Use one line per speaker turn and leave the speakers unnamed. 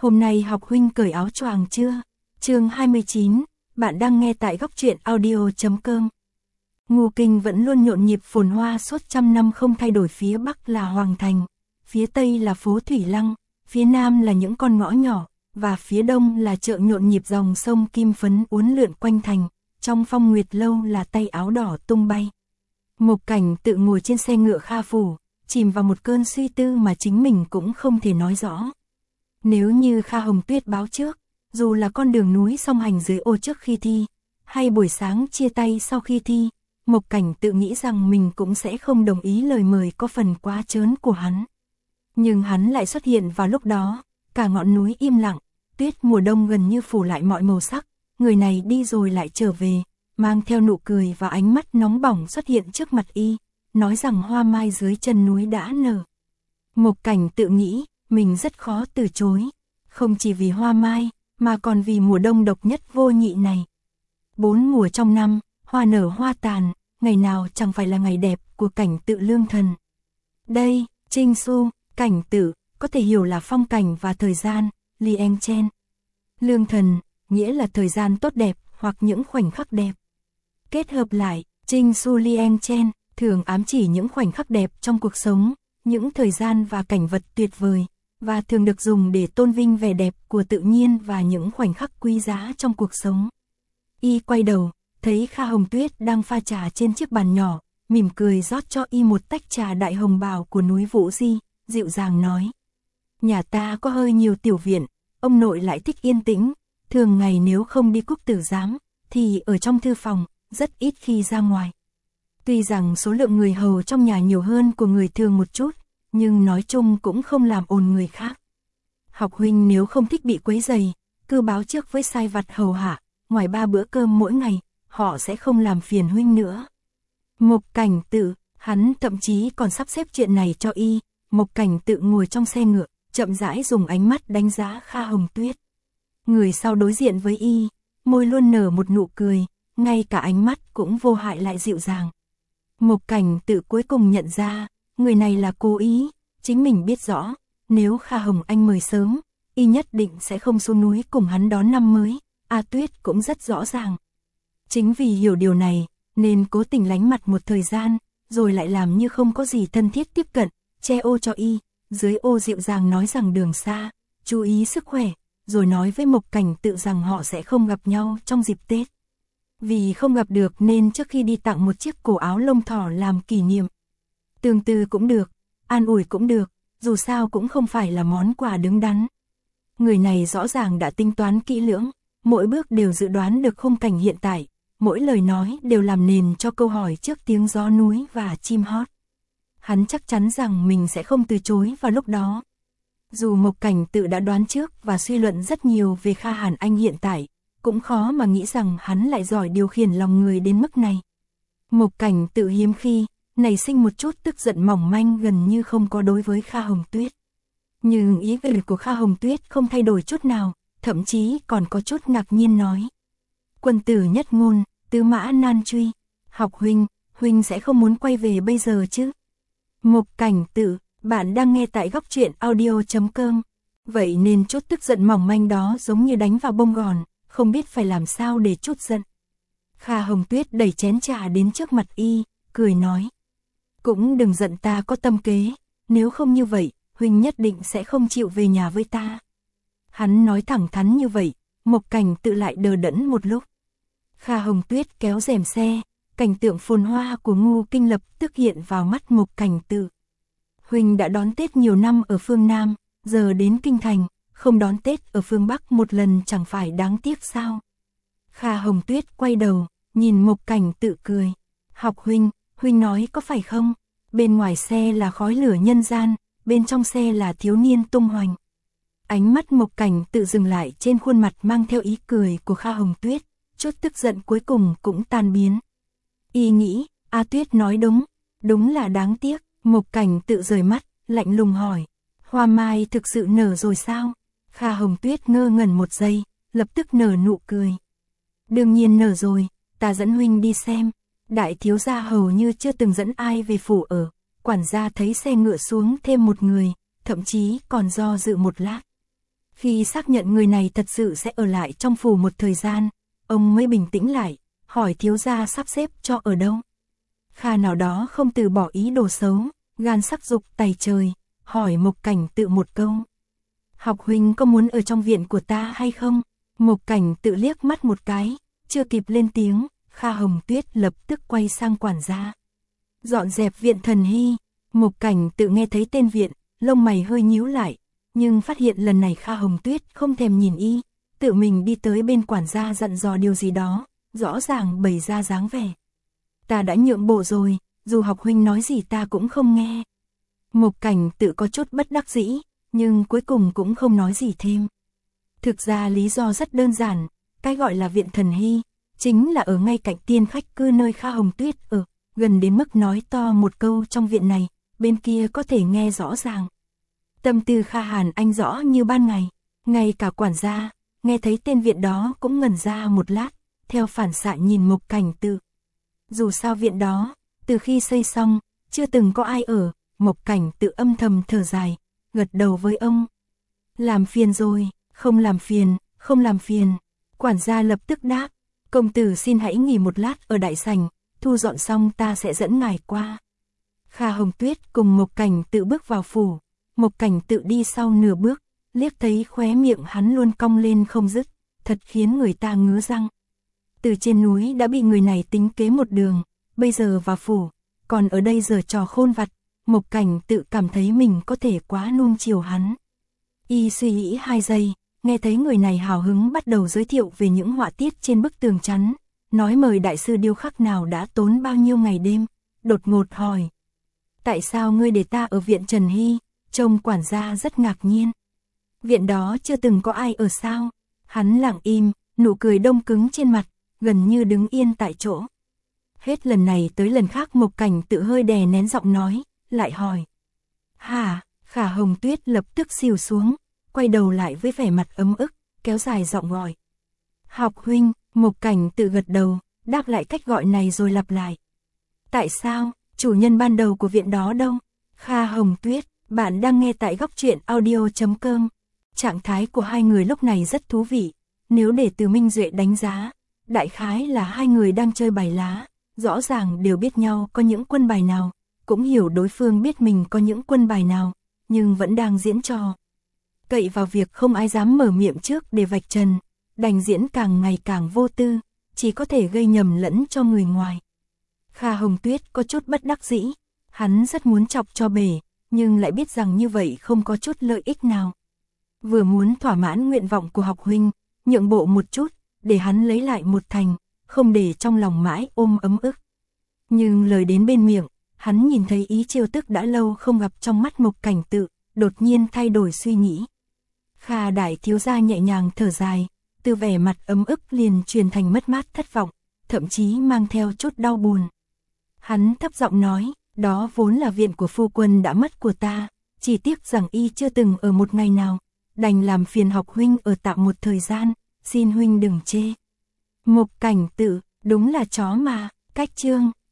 Hôm nay học huynh cởi áo choàng chưa? Chương 29, bạn đang nghe tại góc truyện audio.com. Ngô Kinh vẫn luôn nhộn nhịp phồn hoa suốt trăm năm không thay đổi. Phía Bắc là Hoàng Thành, phía Tây là phố Thủy Lăng, phía Nam là những con ngõ nhỏ, và phía Đông là chợ nhộn nhịp dòng sông kim phấn uốn lượn quanh thành. Trong Phong Nguyệt Lâu là tay áo đỏ tung bay. Mộc Cảnh tự ngồi trên xe ngựa Kha Phủ, chìm vào một cơn suy tư mà chính mình cũng không thể nói rõ. Nếu như Kha Hồng Tuyết báo trước, dù là con đường núi song hành dưới ô trước khi thi, hay buổi sáng chia tay sau khi thi, Mộc Cảnh tự nghĩ rằng mình cũng sẽ không đồng ý lời mời có phần quá trớn của hắn. Nhưng hắn lại xuất hiện vào lúc đó, cả ngọn núi im lặng, tuyết mùa đông gần như phủ lại mọi màu sắc, người này đi rồi lại trở về, mang theo nụ cười và ánh mắt nóng bỏng xuất hiện trước mặt y, nói rằng hoa mai dưới chân núi đã nở. Mộc Cảnh tự nghĩ, mình rất khó từ chối, không chỉ vì hoa mai, mà còn vì mùa đông độc nhất vô nhị này. 4 mùa trong năm, hoa nở hoa tàn, ngày nào chẳng phải là ngày đẹp của Cảnh Tự lương thần. Đây, Trinh Xu, Cảnh Tự, có thể hiểu là phong cảnh và thời gian, Lieng Chen. Lương thần, nghĩa là thời gian tốt đẹp hoặc những khoảnh khắc đẹp. Kết hợp lại, Trinh Xu Lieng Chen, thường ám chỉ những khoảnh khắc đẹp trong cuộc sống, những thời gian và cảnh vật tuyệt vời, và thường được dùng để tôn vinh vẻ đẹp của tự nhiên và những khoảnh khắc quý giá trong cuộc sống. Y quay đầu, thấy Kha Hồng Tuyết đang pha trà trên chiếc bàn nhỏ, mỉm cười rót cho y một tách trà đại hồng bào của núi Vũ Di, dịu dàng nói. Nhà ta có hơi nhiều tiểu viện, ông nội lại thích yên tĩnh, thường ngày nếu không đi Cúc Tử Giám, thì ở trong thư phòng, rất ít khi ra ngoài. Tuy rằng số lượng người hầu trong nhà nhiều hơn của người thường một chút, nhưng nói chung cũng không làm ồn người khác. Học huynh nếu không thích bị quấy rầy, cứ báo trước với sai vặt hầu hạ, ngoài 3 bữa cơm mỗi ngày, họ sẽ không làm phiền huynh nữa. Mộc Cảnh Tự, hắn thậm chí còn sắp xếp chuyện này cho y. Mộc Cảnh Tự ngồi trong xe ngựa, chậm rãi dùng ánh mắt đánh giá Kha Hồng Tuyết. Người sau đối diện với y, môi luôn nở một nụ cười, ngay cả ánh mắt cũng vô hại lại dịu dàng. Mộc Cảnh Tự cuối cùng nhận ra, người này là cố ý, chính mình biết rõ, nếu Kha Hồng Anh mời sớm, y nhất định sẽ không xuống núi cùng hắn đón năm mới, A Tuyết cũng rất rõ ràng. Chính vì hiểu điều này, nên cố tình lánh mặt một thời gian, rồi lại làm như không có gì thân thiết tiếp cận, che ô cho y, dưới ô dịu dàng nói rằng đường xa, chú ý sức khỏe, rồi nói với Mộc Cảnh Tự rằng họ sẽ không gặp nhau trong dịp Tết. Vì không gặp được nên trước khi đi tặng một chiếc cổ áo lông thỏ làm kỷ niệm. Tương tư cũng được, an ủi cũng được, dù sao cũng không phải là món quà đứng đắn. Người này rõ ràng đã tính toán kỹ lưỡng, mỗi bước đều dự đoán được khung cảnh hiện tại, mỗi lời nói đều làm nền cho câu hỏi trước tiếng gió núi và chim hót. Hắn chắc chắn rằng mình sẽ không từ chối vào lúc đó. Dù Mộc Cảnh Tự đã đoán trước và suy luận rất nhiều về Kha Hàn Anh hiện tại, cũng khó mà nghĩ rằng hắn lại giỏi điều khiển lòng người đến mức này. Mộc Cảnh Tự hiếm khi nảy sinh một chút tức giận mỏng manh gần như không có đối với Kha Hồng Tuyết. Nhưng ý về của Kha Hồng Tuyết không thay đổi chút nào, thậm chí còn có chút ngạc nhiên nói. Quân tử nhất ngôn, tứ mã nan truy. Học huynh sẽ không muốn quay về bây giờ chứ? Mộc Cảnh Tự, bạn đang nghe tại góc truyện audio.com. Vậy nên chút tức giận mỏng manh đó giống như đánh vào bông gòn, không biết phải làm sao để trút giận. Kha Hồng Tuyết đẩy chén trà đến trước mặt y, cười nói. Cũng đừng giận, ta có tâm kế, nếu không như vậy, huynh nhất định sẽ không chịu về nhà với ta. Hắn nói thẳng thắn như vậy, Mộc Cảnh Tự lại đờ đẫn một lúc. Kha Hồng Tuyết kéo rèm xe, cảnh tượng phồn hoa của Ngô Kinh lập tức hiện vào mắt Mộc Cảnh Tự. Huynh đã đón Tết nhiều năm ở phương Nam, giờ đến Kinh Thành, không đón Tết ở phương Bắc một lần chẳng phải đáng tiếc sao? Kha Hồng Tuyết quay đầu, nhìn Mộc Cảnh Tự cười. Học huynh nói có phải không? Bên ngoài xe là khói lửa nhân gian, bên trong xe là thiếu niên tung hoành. Ánh mắt Mộc Cảnh Tự dừng lại trên khuôn mặt mang theo ý cười của Kha Hồng Tuyết, chút tức giận cuối cùng cũng tan biến. Y nghĩ, A Tuyết nói đúng là đáng tiếc. Mộc Cảnh Tự rời mắt, lạnh lùng hỏi. Hoa mai thực sự nở rồi sao? Kha Hồng Tuyết ngơ ngẩn một giây, lập tức nở nụ cười. Đương nhiên nở rồi, ta dẫn huynh đi xem. Đại thiếu gia hầu như chưa từng dẫn ai về phủ ở. Quản gia thấy xe ngựa xuống thêm một người, thậm chí còn do dự một lát. Khi xác nhận người này thật sự sẽ ở lại trong phủ một thời gian, ông mới bình tĩnh lại, hỏi thiếu gia sắp xếp cho ở đâu. Kha nào đó không từ bỏ ý đồ xấu, gan sắc dục tày trời, hỏi Mộc Cảnh Tự một câu. Học huynh có muốn ở trong viện của ta hay không? Mộc Cảnh Tự liếc mắt một cái, chưa kịp lên tiếng, Kha Hồng Tuyết lập tức quay sang quản gia. Dọn dẹp viện Thần Hy. Mộc Cảnh Tự nghe thấy tên viện, lông mày hơi nhíu lại, nhưng phát hiện lần này Kha Hồng Tuyết không thèm nhìn y, tự mình đi tới bên quản gia dặn dò điều gì đó, rõ ràng bày ra dáng vẻ. Ta đã nhượng bộ rồi, dù học huynh nói gì ta cũng không nghe. Mộc Cảnh Tự có chút bất đắc dĩ, nhưng cuối cùng cũng không nói gì thêm. Thực ra lý do rất đơn giản, cái gọi là viện Thần Hy, chính là ở ngay cạnh tiên khách cư nơi Kha Hồng Tuyết ở, gần đến mức nói to một câu trong viện này, bên kia có thể nghe rõ ràng. Tâm tư Kha Hàn Anh rõ như ban ngày, ngay cả quản gia, nghe thấy tên viện đó cũng ngẩn ra một lát, theo phản xạ nhìn Mộc Cảnh Tự. Dù sao viện đó, từ khi xây xong, chưa từng có ai ở, Mộc Cảnh Tự âm thầm thở dài, gật đầu với ông. Làm phiền rồi, không làm phiền, không làm phiền. Quản gia lập tức đáp, công tử xin hãy nghỉ một lát ở đại sảnh, thu dọn xong ta sẽ dẫn ngài qua. Kha Hồng Tuyết cùng Mộc Cảnh Tự bước vào phủ, Mộc Cảnh Tự đi sau nửa bước, liếc thấy khóe miệng hắn luôn cong lên không dứt, thật khiến người ta ngứa răng. Từ trên núi đã bị người này tính kế một đường, bây giờ vào phủ, còn ở đây giở trò khôn vặt, Mộc Cảnh Tự cảm thấy mình có thể quá nuông chiều hắn. Y suy nghĩ 2 giây, nghe thấy người này hào hứng bắt đầu giới thiệu về những họa tiết trên bức tường chắn, nói mời đại sư điêu khắc nào đã tốn bao nhiêu ngày đêm, đột ngột hỏi. Tại sao ngươi để ta ở viện Trần Hy? Trông quản gia rất ngạc nhiên. Viện đó chưa từng có ai ở sao? Hắn lặng im, nụ cười đông cứng trên mặt, gần như đứng yên tại chỗ. Hết lần này tới lần khác Mộc Cảnh Tự hơi đè nén giọng nói, lại hỏi. Hả? Kha Hồng Tuyết lập tức xìu xuống, quay đầu lại với vẻ mặt ấm ức, kéo dài giọng gọi. Học huynh. Mộc Cảnh Tự gật đầu, đáp lại cách gọi này rồi lặp lại. Tại sao? Chủ nhân ban đầu của viện đó đâu? Kha Hồng Tuyết, bạn đang nghe tại góc truyện audio.com. Trạng thái của hai người lúc này rất thú vị. Nếu để từ Minh Duệ đánh giá, đại khái là hai người đang chơi bài lá, rõ ràng đều biết nhau có những quân bài nào, cũng hiểu đối phương biết mình có những quân bài nào, nhưng vẫn đang diễn trò. Cậy vào việc không ai dám mở miệng trước để vạch trần, đành diễn càng ngày càng vô tư, chỉ có thể gây nhầm lẫn cho người ngoài. Kha Hồng Tuyết có chút bất đắc dĩ, hắn rất muốn chọc cho bể, nhưng lại biết rằng như vậy không có chút lợi ích nào. Vừa muốn thỏa mãn nguyện vọng của học huynh, nhượng bộ một chút, để hắn lấy lại một thành, không để trong lòng mãi ôm ấm ức. Nhưng lời đến bên miệng, hắn nhìn thấy ý trêu tức đã lâu không gặp trong mắt Mộc Cảnh Tự, đột nhiên thay đổi suy nghĩ. Kha đại thiếu gia nhẹ nhàng thở dài, từ vẻ mặt ấm ức liền truyền thành mất mát thất vọng, thậm chí mang theo chút đau buồn. Hắn thấp giọng nói, đó vốn là viện của phu quân đã mất của ta, chỉ tiếc rằng y chưa từng ở một ngày nào, đành làm phiền học huynh ở tạm một thời gian, xin huynh đừng chê. Mộc Cảnh Tự, đúng là chó mà, cách chương.